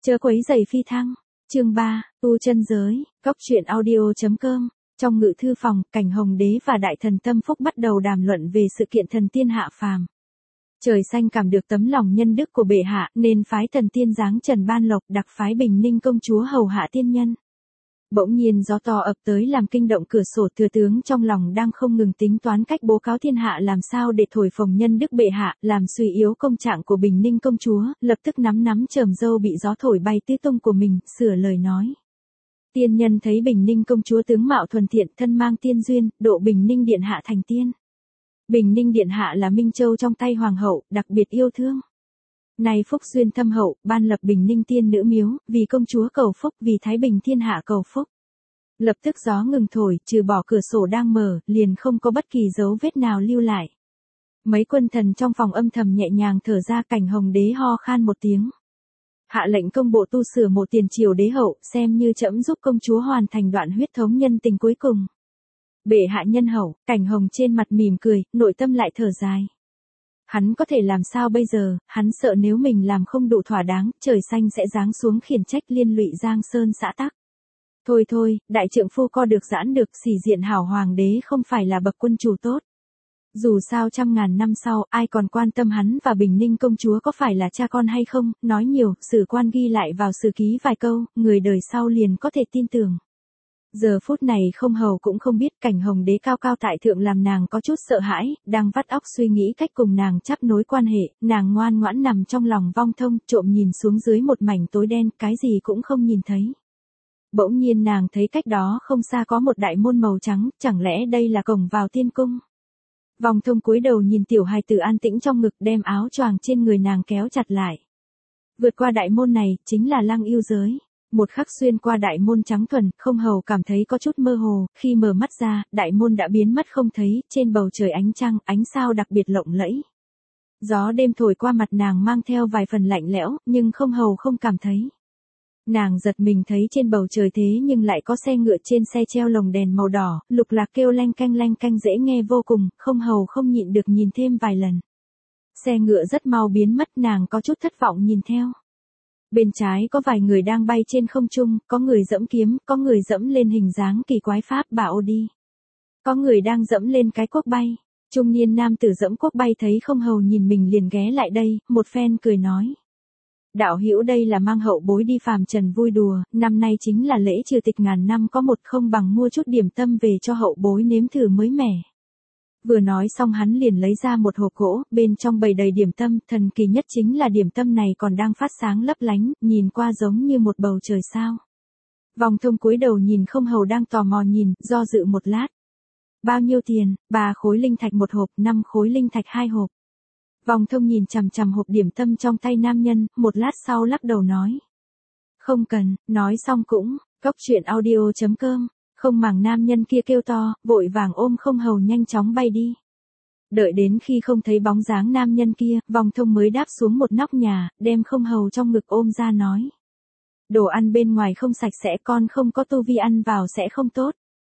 Chớ quấy rầy phi thăng. Chương 3, tu chân giới, góc truyện audio.com. Trong ngự thư phòng, Cảnh Hồng Đế và Đại Thần Tâm Phúc bắt đầu đàm luận về sự kiện thần tiên hạ phàm. Trời xanh cảm được tấm lòng nhân đức của bệ hạ, nên phái thần tiên giáng trần ban lộc, đặc phái Bình Ninh công chúa hầu hạ tiên nhân. Bỗng nhiên gió to ập tới làm kinh động cửa sổ, thừa tướng trong lòng đang không ngừng tính toán cách bố cáo thiên hạ làm sao để thổi phồng nhân đức bệ hạ, làm suy yếu công trạng của Bình Ninh công chúa, lập tức nắm chởm râu bị gió thổi bay tứ tung của mình, sửa lời nói. Tiên nhân thấy Bình Ninh công chúa tướng mạo thuần thiện, thân mang tiên duyên, độ Bình Ninh điện hạ thành tiên. Bình Ninh điện hạ là Minh Châu trong tay hoàng hậu, đặc biệt yêu thương. Nay phúc duyên thâm hậu, ban lập Bình Ninh tiên nữ miếu, vì công chúa cầu phúc, vì Thái Bình thiên hạ cầu phúc. Lập tức gió ngừng thổi, trừ bỏ cửa sổ đang mở, liền không có bất kỳ dấu vết nào lưu lại. Mấy quân thần trong phòng âm thầm nhẹ nhàng thở ra. Cảnh Hồng Đế ho khan một tiếng. Hạ lệnh công bộ tu sửa một tiền triều đế hậu, xem như trẫm giúp công chúa hoàn thành đoạn huyết thống nhân tình cuối cùng. Bệ hạ nhân hậu. Cảnh Hồng trên mặt mỉm cười, nội tâm lại thở dài. Hắn có thể làm sao bây giờ, hắn sợ nếu mình làm không đủ thỏa đáng, trời xanh sẽ giáng xuống khiển trách liên lụy Giang Sơn xã tắc. Thôi, đại trượng phu co được giãn được, xỉ diện hảo hoàng đế không phải là bậc quân chủ tốt. Dù sao trăm ngàn năm sau, ai còn quan tâm hắn và Bình Ninh công chúa có phải là cha con hay không, nói nhiều, sử quan ghi lại vào sử ký vài câu, người đời sau liền có thể tin tưởng. Giờ phút này không hầu cũng không biết Cảnh Hồng Đế cao cao tại thượng làm nàng có chút sợ hãi, đang vắt óc suy nghĩ cách cùng nàng chắp nối quan hệ, nàng ngoan ngoãn nằm trong lòng Vong Thông, trộm nhìn xuống dưới một mảnh tối đen, cái gì cũng không nhìn thấy. Bỗng nhiên nàng thấy cách đó không xa có một đại môn màu trắng, chẳng lẽ đây là cổng vào tiên cung? Vong Thông cúi đầu nhìn tiểu hài tử an tĩnh trong ngực, đem áo choàng trên người nàng kéo chặt lại. Vượt qua đại môn này, chính là Lăng Yêu giới. Một khắc xuyên qua đại môn trắng thuần, không hầu cảm thấy có chút mơ hồ, khi mở mắt ra, đại môn đã biến mất không thấy, trên bầu trời ánh trăng, ánh sao đặc biệt lộng lẫy. Gió đêm thổi qua mặt nàng mang theo vài phần lạnh lẽo, nhưng không hầu không cảm thấy. Nàng giật mình thấy trên bầu trời thế nhưng lại có xe ngựa, trên xe treo lồng đèn màu đỏ, lục lạc kêu lanh canh dễ nghe vô cùng, không hầu không nhịn được nhìn thêm vài lần. Xe ngựa rất mau biến mất, nàng có chút thất vọng nhìn theo. Bên trái có vài người đang bay trên không trung, có người giẫm kiếm, có người giẫm lên hình dáng kỳ quái pháp bảo đi. Có người đang giẫm lên cái cuốc bay. Trung niên nam tử giẫm cuốc bay thấy không hầu nhìn mình liền ghé lại đây, một phen cười nói. Đạo hữu đây là mang hậu bối đi phàm trần vui đùa, năm nay chính là lễ trừ tịch ngàn năm có một, không bằng mua chút điểm tâm về cho hậu bối nếm thử mới mẻ. Vừa nói xong hắn liền lấy ra một hộp gỗ, bên trong bày đầy điểm tâm, thần kỳ nhất chính là điểm tâm này còn đang phát sáng lấp lánh, nhìn qua giống như một bầu trời sao. Vong Thông cúi đầu nhìn không hầu đang tò mò nhìn, do dự một lát. Bao nhiêu tiền? 3 khối linh thạch một hộp, 5 khối linh thạch 2 hộp. Vong Thông nhìn chằm hộp điểm tâm trong tay nam nhân, một lát sau lắc đầu nói. Không cần, nói xong cũng, góc truyện audio.com. Không màng nam nhân kia kêu to, vội vàng ôm không hầu nhanh chóng bay đi. Đợi đến khi không thấy bóng dáng nam nhân kia, Vong Thông mới đáp xuống một nóc nhà, đem không hầu trong ngực ôm ra nói. Đồ ăn bên ngoài không sạch sẽ, con không có tu vi ăn vào sẽ không tốt.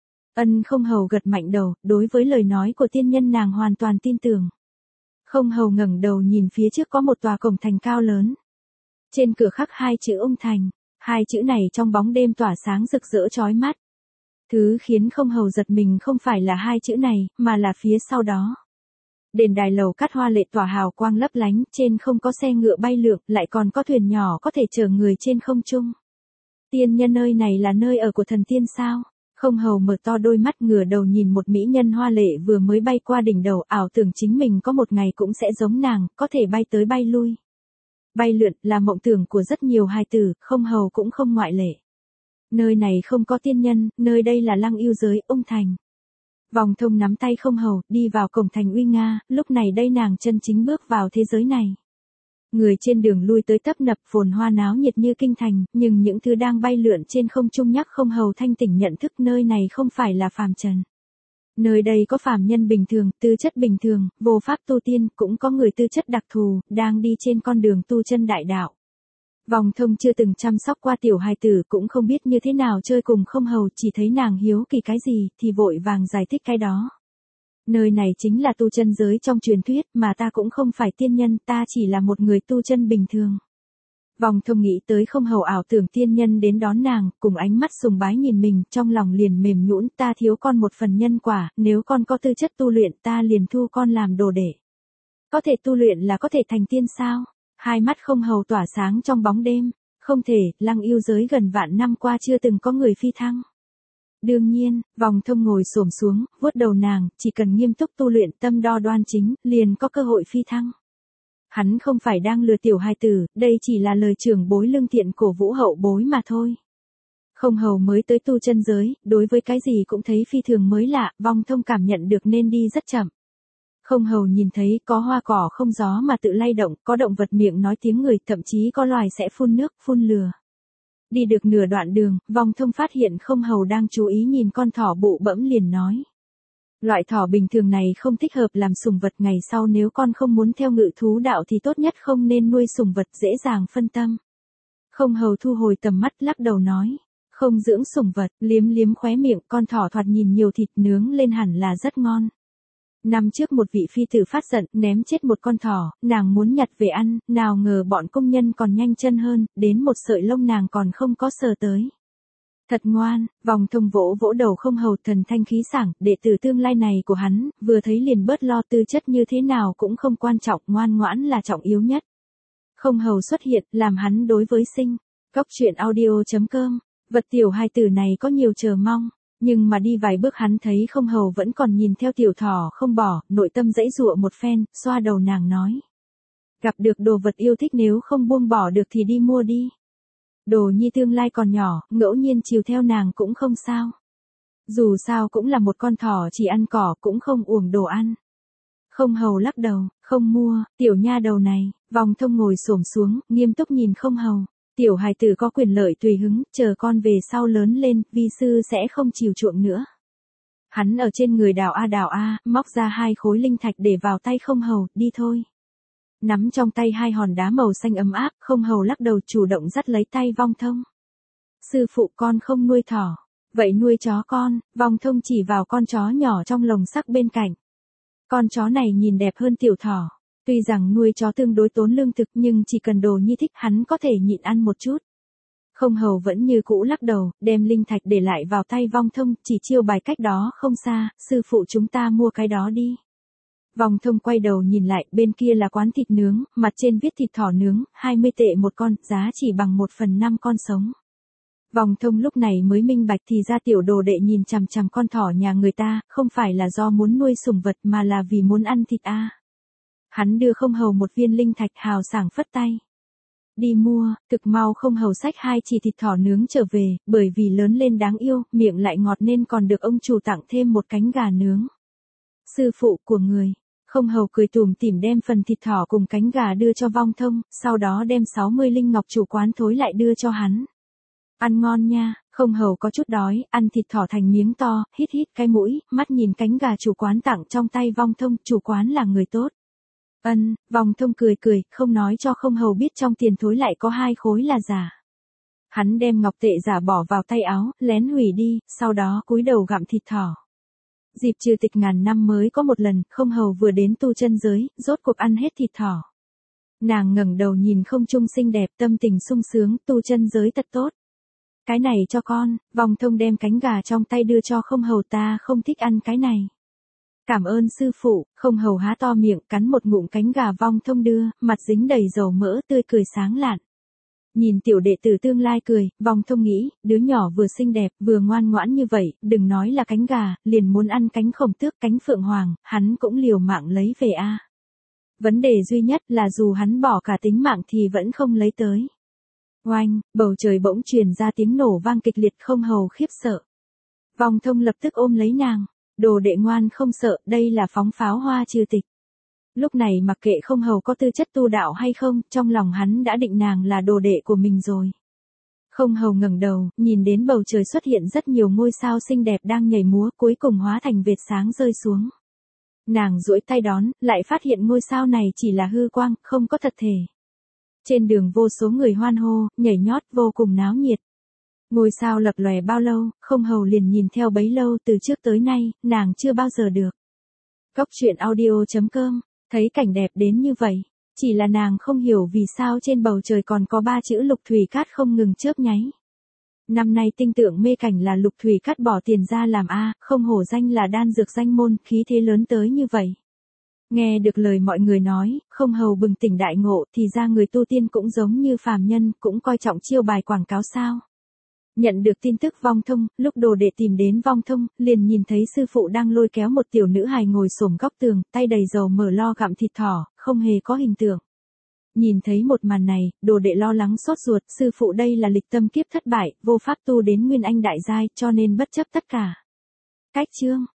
Không hầu gật mạnh đầu, đối với lời nói của tiên nhân nàng hoàn toàn tin tưởng. Không hầu ngẩng đầu nhìn phía trước có một tòa cổng thành cao lớn. Trên cửa khắc 2 chữ Ung Thành, 2 chữ này trong bóng đêm tỏa sáng rực rỡ chói mắt. Thứ khiến không hầu giật mình không phải là 2 chữ này, mà là phía sau đó. Đền đài lầu cát hoa lệ tỏa hào quang lấp lánh, trên không có xe ngựa bay lượn, lại còn có thuyền nhỏ có thể chở người trên không trung. Tiên nhân nơi này là nơi ở của thần tiên sao? Không hầu mở to đôi mắt ngửa đầu nhìn một mỹ nhân hoa lệ vừa mới bay qua đỉnh đầu, ảo tưởng chính mình có một ngày cũng sẽ giống nàng, có thể bay tới bay lui. Bay lượn là mộng tưởng của rất nhiều hài tử, không hầu cũng không ngoại lệ. Nơi này không có tiên nhân, nơi đây là Lăng Yêu giới, Ung Thành. Vong Thông nắm tay không hầu, đi vào cổng thành uy nga, lúc này đây nàng chân chính bước vào thế giới này. Người trên đường lui tới tấp nập, phồn hoa náo nhiệt như kinh thành, nhưng những thứ đang bay lượn trên không trung nhắc không hầu thanh tỉnh nhận thức nơi này không phải là phàm trần. Nơi đây có phàm nhân bình thường, tư chất bình thường, vô pháp tu tiên, cũng có người tư chất đặc thù, đang đi trên con đường tu chân đại đạo. Vong Thông chưa từng chăm sóc qua tiểu hài tử, cũng không biết như thế nào chơi cùng không hầu, chỉ thấy nàng hiếu kỳ cái gì, thì vội vàng giải thích cái đó. Nơi này chính là tu chân giới trong truyền thuyết, mà ta cũng không phải tiên nhân, ta chỉ là một người tu chân bình thường. Vòng Thông nghĩ tới không hầu ảo tưởng tiên nhân đến đón nàng, cùng ánh mắt sùng bái nhìn mình, trong lòng liền mềm nhũn, ta thiếu con một phần nhân quả, nếu con có tư chất tu luyện ta liền thu con làm đồ đệ. Có thể tu luyện là có thể thành tiên sao? Hai mắt không hầu tỏa sáng trong bóng đêm, không thể, Lăng yêu giới gần vạn năm qua chưa từng có người phi thăng. Đương nhiên, Vòng Thông ngồi xổm xuống, vuốt đầu nàng, chỉ cần nghiêm túc tu luyện tâm đo đoan chính, liền có cơ hội phi thăng. Hắn không phải đang lừa tiểu hài tử, đây chỉ là lời trưởng bối lương thiện cổ vũ hậu bối mà thôi. Không hầu mới tới tu chân giới, đối với cái gì cũng thấy phi thường mới lạ, Vòng Thông cảm nhận được nên đi rất chậm. Không hầu nhìn thấy có hoa cỏ không gió mà tự lay động, có động vật miệng nói tiếng người, thậm chí có loài sẽ phun nước, phun lửa. Đi được nửa đoạn đường, Vòng Thông phát hiện không hầu đang chú ý nhìn con thỏ bụ bẫm liền nói. Loại thỏ bình thường này không thích hợp làm sủng vật, ngày sau nếu con không muốn theo ngự thú đạo thì tốt nhất không nên nuôi sủng vật, dễ dàng phân tâm. Không hầu thu hồi tầm mắt lắc đầu nói. Không dưỡng sủng vật, liếm liếm khóe miệng, con thỏ thoạt nhìn nhiều thịt nướng lên hẳn là rất ngon. Năm trước một vị phi tử phát giận, ném chết một con thỏ, nàng muốn nhặt về ăn, nào ngờ bọn công nhân còn nhanh chân hơn, đến một sợi lông nàng còn không có sờ tới. Thật ngoan, Vòng Thông vỗ vỗ đầu không hầu, thần thanh khí sảng, đệ tử tương lai này của hắn, vừa thấy liền bớt lo, tư chất như thế nào cũng không quan trọng, ngoan ngoãn là trọng yếu nhất. Không hầu xuất hiện, làm hắn đối với sinh. Cóc truyện audio.com, vật tiểu hài tử này có nhiều chờ mong. Nhưng mà đi vài bước hắn thấy không hầu vẫn còn nhìn theo tiểu thỏ không bỏ, nội tâm giãy giụa một phen, xoa đầu nàng nói. Gặp được đồ vật yêu thích nếu không buông bỏ được thì đi mua đi. Đồ nhi tương lai còn nhỏ, ngẫu nhiên chiều theo nàng cũng không sao. Dù sao cũng là một con thỏ chỉ ăn cỏ cũng không uổng đồ ăn. Không hầu lắc đầu, không mua, tiểu nha đầu này, Vòng Thông ngồi xổm xuống, nghiêm túc nhìn không hầu. Tiểu hài tử có quyền lợi tùy hứng, chờ con về sau lớn lên, vi sư sẽ không chiều chuộng nữa. Hắn ở trên người đào a, móc ra 2 khối linh thạch để vào tay không hầu, đi thôi. Nắm trong tay 2 hòn đá màu xanh ấm áp, không hầu lắc đầu chủ động dắt lấy tay Vong Thông. Sư phụ con không nuôi thỏ, vậy nuôi chó con, Vong Thông chỉ vào con chó nhỏ trong lồng sắt bên cạnh. Con chó này nhìn đẹp hơn tiểu thỏ. Tuy rằng nuôi chó tương đối tốn lương thực nhưng chỉ cần đồ nhi thích hắn có thể nhịn ăn một chút. Không hầu vẫn như cũ lắc đầu, đem linh thạch để lại vào tay Vong Thông, chỉ chiêu bài cách đó không xa, sư phụ chúng ta mua cái đó đi. Vong Thông quay đầu nhìn lại, bên kia là quán thịt nướng, mặt trên viết thịt thỏ nướng, 20 tệ một con, giá chỉ bằng 1/5 con sống. Vong Thông lúc này mới minh bạch thì ra tiểu đồ đệ nhìn chằm chằm con thỏ nhà người ta, không phải là do muốn nuôi sủng vật mà là vì muốn ăn thịt a. Hắn đưa không hầu một viên linh thạch hào sảng phất tay. Đi mua, thực mau không hầu xách 2 chỉ thịt thỏ nướng trở về, bởi vì lớn lên đáng yêu, miệng lại ngọt nên còn được ông chủ tặng thêm một cánh gà nướng. Sư phụ của người, không hầu cười tủm tỉm đem phần thịt thỏ cùng cánh gà đưa cho Vong Thông, sau đó đem 60 linh ngọc chủ quán thối lại đưa cho hắn. Ăn ngon nha, không hầu có chút đói, ăn thịt thỏ thành miếng to, hít hít cái mũi, mắt nhìn cánh gà chủ quán tặng trong tay Vong Thông, chủ quán là người tốt. Vong Thông cười cười, không nói cho không hầu biết trong tiền thối lại có 2 khối là giả. Hắn đem ngọc tệ giả bỏ vào tay áo, lén hủy đi, sau đó cúi đầu gặm thịt thỏ. Dịp trừ tịch ngàn năm mới có một lần, không hầu vừa đến tu chân giới, rốt cuộc ăn hết thịt thỏ. Nàng ngẩng đầu nhìn không trung xinh đẹp, tâm tình sung sướng, tu chân giới thật tốt. Cái này cho con, Vong Thông đem cánh gà trong tay đưa cho không hầu, ta không thích ăn cái này. Cảm ơn sư phụ, không hầu há to miệng cắn một ngụm cánh gà Vong Thông đưa, mặt dính đầy dầu mỡ tươi cười sáng lạn. Nhìn tiểu đệ tử tương lai cười, Vong Thông nghĩ, đứa nhỏ vừa xinh đẹp, vừa ngoan ngoãn như vậy, đừng nói là cánh gà, liền muốn ăn cánh khổng tước, cánh phượng hoàng, hắn cũng liều mạng lấy về a. Vấn đề duy nhất là dù hắn bỏ cả tính mạng thì vẫn không lấy tới. Oanh, bầu trời bỗng truyền ra tiếng nổ vang kịch liệt, không hầu khiếp sợ. Vong Thông lập tức ôm lấy nàng. Đồ đệ ngoan không sợ, đây là phóng pháo hoa trừ tịch. Lúc này mặc kệ không hầu có tư chất tu đạo hay không, trong lòng hắn đã định nàng là đồ đệ của mình rồi. Không hầu ngẩng đầu, nhìn đến bầu trời xuất hiện rất nhiều ngôi sao xinh đẹp đang nhảy múa, cuối cùng hóa thành vệt sáng rơi xuống. Nàng duỗi tay đón, lại phát hiện ngôi sao này chỉ là hư quang, không có thật thể. Trên đường vô số người hoan hô, nhảy nhót vô cùng náo nhiệt. Ngôi sao lập lòe bao lâu, không hầu liền nhìn theo bấy lâu, từ trước tới nay, nàng chưa bao giờ được. Cóc truyện audio.com, thấy cảnh đẹp đến như vậy, Chỉ là nàng không hiểu vì sao trên bầu trời còn có 3 chữ lục thủy cát không ngừng chớp nháy. Năm nay tinh tượng mê cảnh là lục thủy cát bỏ tiền ra làm a, không hổ danh là đan dược danh môn, khí thế lớn tới như vậy. Nghe được lời mọi người nói, không hầu bừng tỉnh đại ngộ, thì ra người tu tiên cũng giống như phàm nhân, cũng coi trọng chiêu bài quảng cáo sao. Nhận được tin tức Vong Thông, lúc đồ đệ tìm đến Vong Thông, liền nhìn thấy sư phụ đang lôi kéo một tiểu nữ hài ngồi xổm góc tường, tay đầy dầu mỡ lo gặm thịt thỏ, không hề có hình tượng. Nhìn thấy một màn này, đồ đệ lo lắng sốt ruột, sư phụ đây là lịch tâm kiếp thất bại, vô pháp tu đến nguyên anh đại giai, cho nên bất chấp tất cả. Cách chương